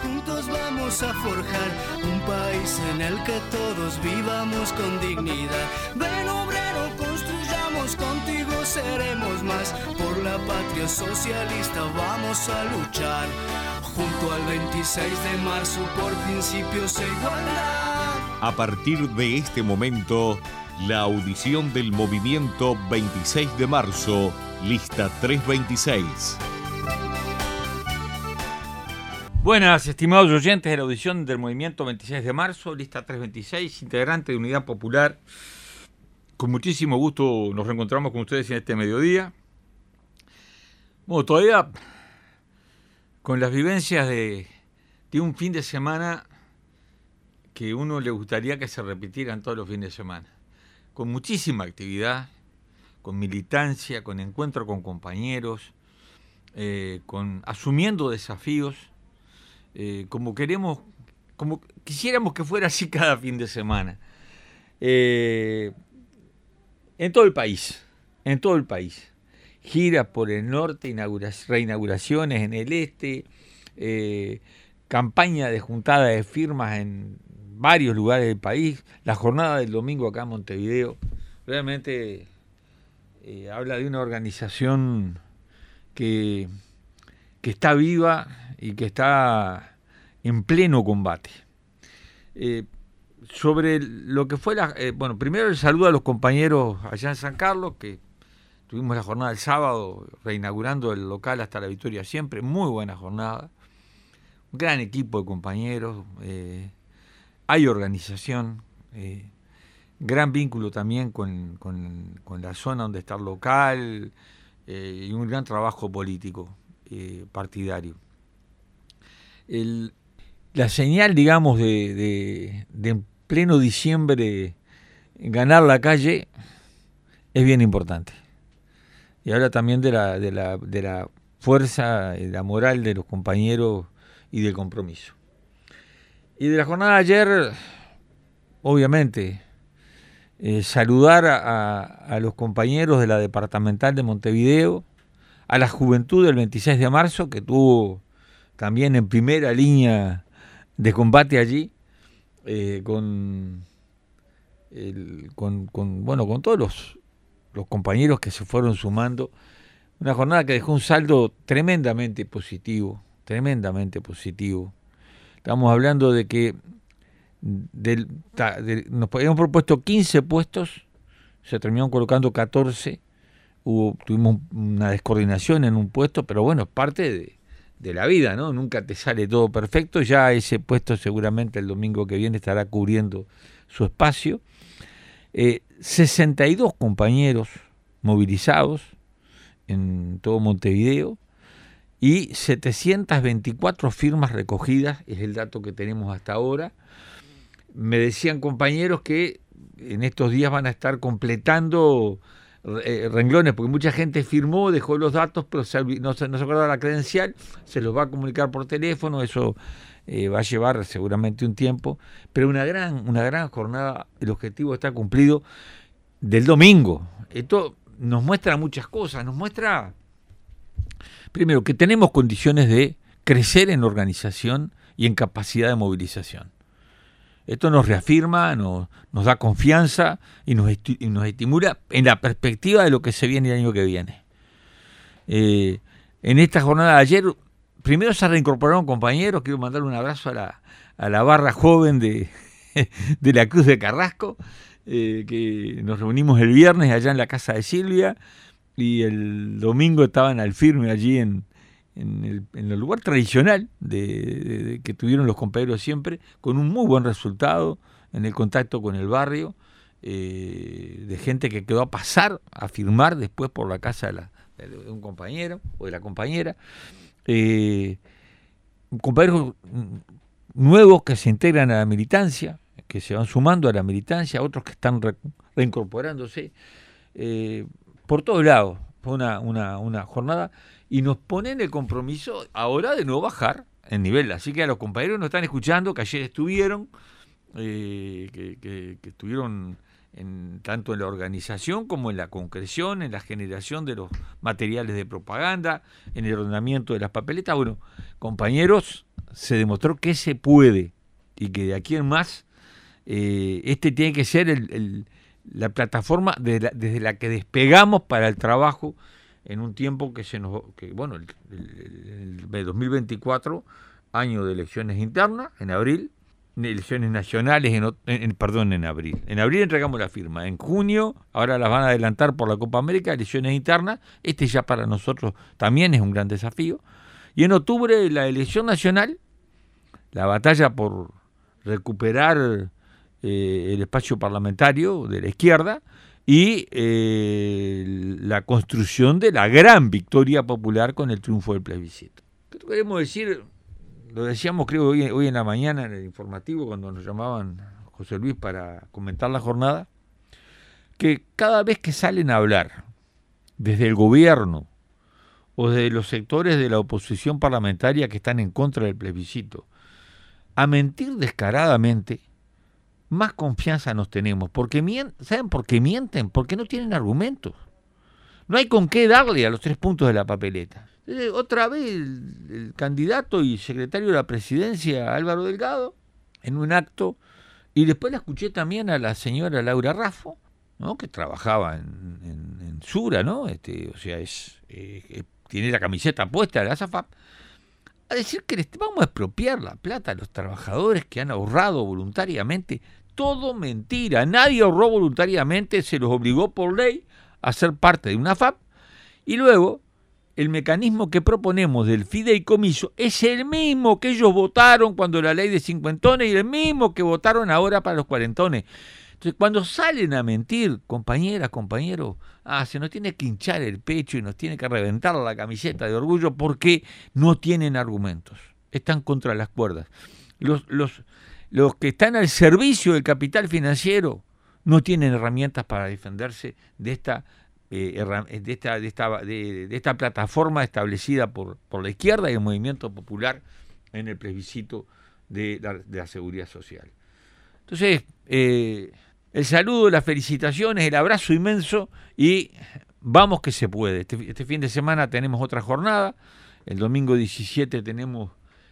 juntos vamos a forjar un país en el que todos vivamos con dignidad. Ven obrero, construyamos, contigo seremos más. Por la patria socialista vamos a luchar, junto al 26 de marzo por principios e igualdad. A partir de este momento, la audición del movimiento 26 de marzo, lista 326. Buenas, estimados oyentes de la audición del movimiento 26 de marzo, lista 326, integrante de Unidad Popular. Con muchísimo gusto nos reencontramos con ustedes en este mediodía. Bueno, todavía con las vivencias de un fin de semana que uno le gustaría que se repitieran todos los fines de semana. Con muchísima actividad, con militancia, con encuentro con compañeros, asumiendo desafíos. Como quisiéramos que fuera así cada fin de semana, en todo el país, giras por el norte, reinauguraciones en el este, campaña de juntada de firmas en varios lugares del país, la jornada del domingo acá en Montevideo, realmente habla de una organización que está viva y que está en pleno combate. Sobre lo que fue primero el saludo a los compañeros allá en San Carlos, que tuvimos la jornada el sábado, reinaugurando el local hasta la victoria siempre, muy buena jornada, un gran equipo de compañeros, hay organización, gran vínculo también con la zona donde está el local, y un gran trabajo político. Partidario. La señal, digamos, de en pleno diciembre ganar la calle es bien importante. Y habla también de la fuerza y la moral de los compañeros y del compromiso. Y de la jornada de ayer, obviamente, saludar a los compañeros de la departamental de Montevideo, a la juventud del 26 de marzo, que tuvo también en primera línea de combate allí, con todos los compañeros que se fueron sumando. Una jornada que dejó un saldo tremendamente positivo. Estamos hablando de que nos habíamos propuesto 15 puestos, se terminaron colocando 14. Tuvimos una descoordinación en un puesto, pero bueno, es parte de la vida, ¿no? Nunca te sale todo perfecto. Ya ese puesto seguramente el domingo que viene estará cubriendo su espacio. 62 compañeros movilizados en todo Montevideo y 724 firmas recogidas, es el dato que tenemos hasta ahora. Me decían compañeros que en estos días van a estar completando renglones, porque mucha gente firmó, dejó los datos, pero no se acordaba la credencial, se los va a comunicar por teléfono, eso va a llevar seguramente un tiempo, pero una gran jornada, el objetivo está cumplido del domingo. Esto nos muestra muchas cosas, nos muestra, primero, que tenemos condiciones de crecer en organización y en capacidad de movilización. Esto nos reafirma, nos da confianza y nos estimula en la perspectiva de lo que se viene el año que viene. En esta jornada de ayer, primero se reincorporaron compañeros. Quiero mandar un abrazo a la barra joven de la Cruz de Carrasco, que nos reunimos el viernes allá en la casa de Silvia y el domingo estaban al firme allí en el lugar tradicional que tuvieron los compañeros siempre, con un muy buen resultado en el contacto con el barrio, de gente que quedó a pasar, a firmar después por la casa de un compañero o de la compañera, compañeros nuevos que se integran a la militancia, que se van sumando a la militancia, otros que están reincorporándose, por todos lados. Fue una jornada y nos ponen el compromiso ahora de no bajar el nivel. Así que a los compañeros nos están escuchando, que ayer estuvieron, que estuvieron tanto en la organización como en la concreción, en la generación de los materiales de propaganda, en el ordenamiento de las papeletas. Bueno, compañeros se demostró que se puede y que de aquí en más tiene que ser la plataforma desde la que despegamos para el trabajo en un tiempo el 2024, año de elecciones internas, en abril, elecciones nacionales en abril. En abril entregamos la firma. En junio, ahora las van a adelantar por la Copa América, elecciones internas. Ya para nosotros también es un gran desafío. Y en octubre, la elección nacional, la batalla por recuperar el espacio parlamentario de la izquierda y la construcción de la gran victoria popular con el triunfo del plebiscito. ¿Qué queremos decir? Lo decíamos, creo, hoy en la mañana en el informativo, cuando nos llamaban José Luis para comentar la jornada, que cada vez que salen a hablar desde el gobierno o desde los sectores de la oposición parlamentaria que están en contra del plebiscito, a mentir descaradamente, más confianza nos tenemos. ¿Saben por qué mienten? Porque no tienen argumentos. No hay con qué darle a los 3 puntos de la papeleta. Otra vez el candidato y secretario de la presidencia Álvaro Delgado en un acto, y después la escuché también a la señora Laura Raffo, ¿no?, que trabajaba en Sura, ¿no? Tiene la camiseta puesta de la ASAFAP, a decir que vamos a expropiar la plata a los trabajadores que han ahorrado voluntariamente. Todo mentira. Nadie ahorró voluntariamente, se los obligó por ley a ser parte de una AFAP, y luego el mecanismo que proponemos del fideicomiso es el mismo que ellos votaron cuando la ley de cincuentones y el mismo que votaron ahora para los cuarentones. Entonces, cuando salen a mentir, compañeras, compañeros, se nos tiene que hinchar el pecho y nos tiene que reventar la camiseta de orgullo porque no tienen argumentos, están contra las cuerdas. Los que están al servicio del capital financiero no tienen herramientas para defenderse de esta plataforma establecida por la izquierda y el movimiento popular en el plebiscito de la seguridad social. Entonces, el saludo, las felicitaciones, el abrazo inmenso y vamos que se puede. Este fin de semana tenemos otra jornada. El domingo 17 tenemos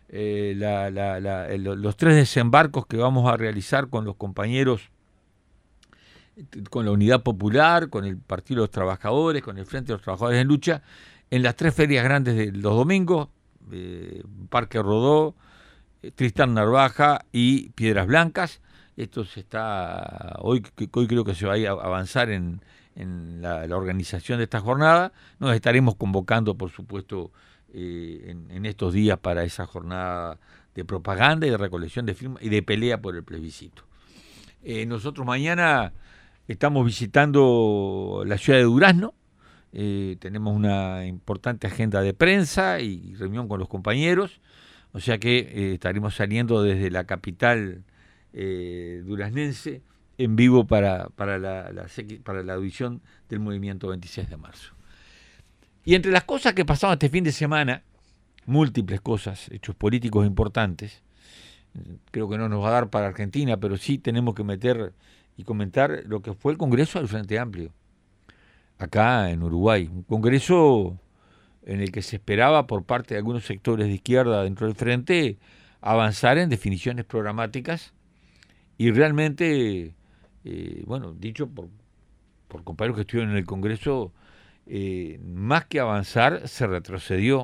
los 3 desembarcos que vamos a realizar con los compañeros, con la Unidad Popular, con el Partido de los Trabajadores, con el Frente de los Trabajadores en Lucha, en las 3 ferias grandes de los domingos, Parque Rodó, Tristán Narvaja y Piedras Blancas. Esto hoy creo que se va a avanzar en la organización de esta jornada. Nos estaremos convocando, por supuesto, en estos días para esa jornada de propaganda y de recolección de firmas y de pelea por el plebiscito. Nosotros mañana estamos visitando la ciudad de Durazno, tenemos una importante agenda de prensa y reunión con los compañeros, o sea que estaremos saliendo desde la capital duraznense en vivo para la audición del movimiento 26 de marzo. Y entre las cosas que pasaron este fin de semana, múltiples cosas, hechos políticos importantes, creo que no nos va a dar para Argentina, pero sí tenemos que meter y comentar lo que fue el Congreso del Frente Amplio, acá en Uruguay. Un congreso en el que se esperaba por parte de algunos sectores de izquierda dentro del Frente avanzar en definiciones programáticas y realmente, dicho por compañeros que estuvieron en el Congreso, más que avanzar, se retrocedió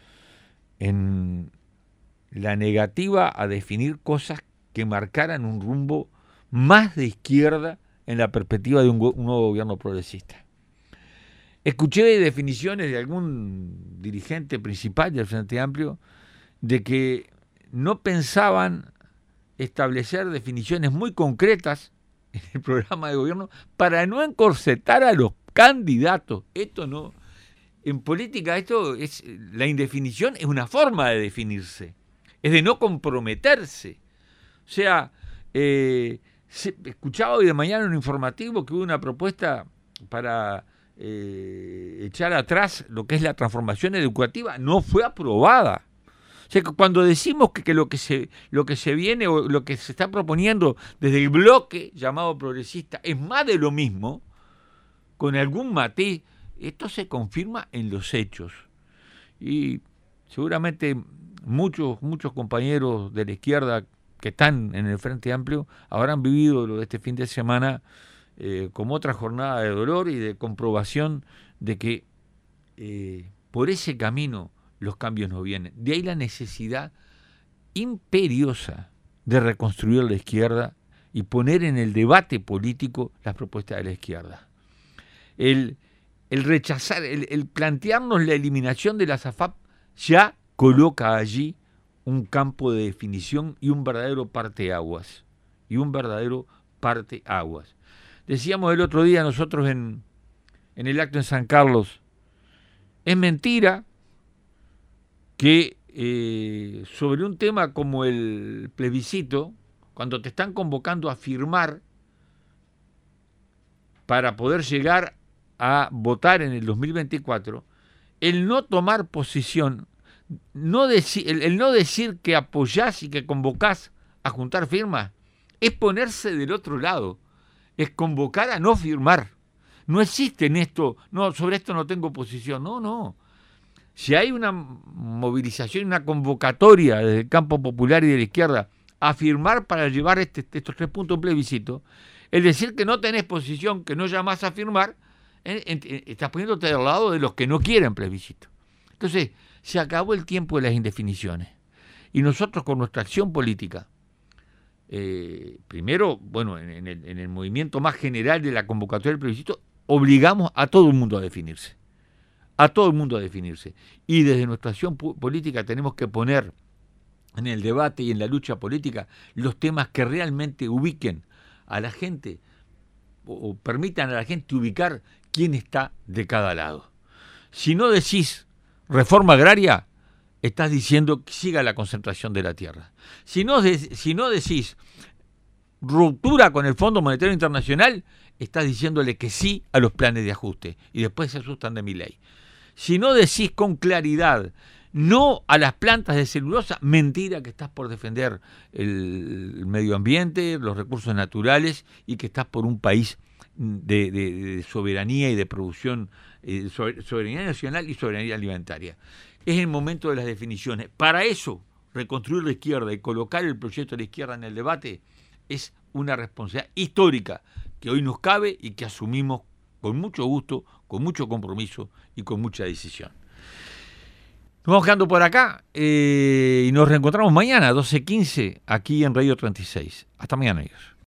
en la negativa a definir cosas que marcaran un rumbo más de izquierda en la perspectiva de un nuevo gobierno progresista. Escuché definiciones de algún dirigente principal del Frente Amplio de que no pensaban establecer definiciones muy concretas en el programa de gobierno para no encorsetar a los candidatos. Esto no. En política la indefinición es una forma de definirse, es de no comprometerse. O sea, escuchaba hoy de mañana en un informativo que hubo una propuesta para echar atrás lo que es la transformación educativa, no fue aprobada. O sea, que cuando decimos que lo que se viene o lo que se está proponiendo desde el bloque llamado progresista es más de lo mismo, con algún matiz, esto se confirma en los hechos. Y seguramente muchos compañeros de la izquierda que están en el Frente Amplio habrán vivido lo de este fin de semana como otra jornada de dolor y de comprobación de que por ese camino los cambios no vienen. De ahí la necesidad imperiosa de reconstruir la izquierda y poner en el debate político las propuestas de la izquierda. El rechazar, el plantearnos la eliminación de la SAFAP ya coloca allí un campo de definición y un verdadero parteaguas. Decíamos el otro día nosotros en el acto en San Carlos, es mentira que sobre un tema como el plebiscito, cuando te están convocando a firmar para poder llegar a votar en el 2024, el no tomar posición, el no decir que apoyás y que convocás a juntar firmas, es ponerse del otro lado, es convocar a no firmar. No existe en esto, no, sobre esto no tengo posición, no. Si hay una movilización, una convocatoria desde el campo popular y de la izquierda a firmar para llevar estos 3 puntos en plebiscito, el decir que no tenés posición, que no llamás a firmar, estás poniéndote del lado de los que no quieren plebiscito. Entonces, se acabó el tiempo de las indefiniciones. Y nosotros con nuestra acción política, primero, bueno, en el movimiento más general de la convocatoria del plebiscito, obligamos a todo el mundo a definirse. Y desde nuestra acción política tenemos que poner en el debate y en la lucha política los temas que realmente ubiquen a la gente o permitan a la gente ubicar quién está de cada lado. Si no decís reforma agraria, estás diciendo que siga la concentración de la tierra. Si no decís ruptura con el Fondo Monetario Internacional, estás diciéndole que sí a los planes de ajuste y después se asustan de Milei. Si no decís con claridad no a las plantas de celulosa, mentira que estás por defender el medio ambiente, los recursos naturales y que estás por un país de soberanía y de producción, soberanía nacional y soberanía alimentaria. Es el momento de las definiciones. Para eso, reconstruir la izquierda y colocar el proyecto de la izquierda en el debate es una responsabilidad histórica que hoy nos cabe y que asumimos con mucho gusto, con mucho compromiso y con mucha decisión. Nos vamos quedando por acá y nos reencontramos mañana a 12:15 aquí en Radio 36. Hasta mañana, amigos.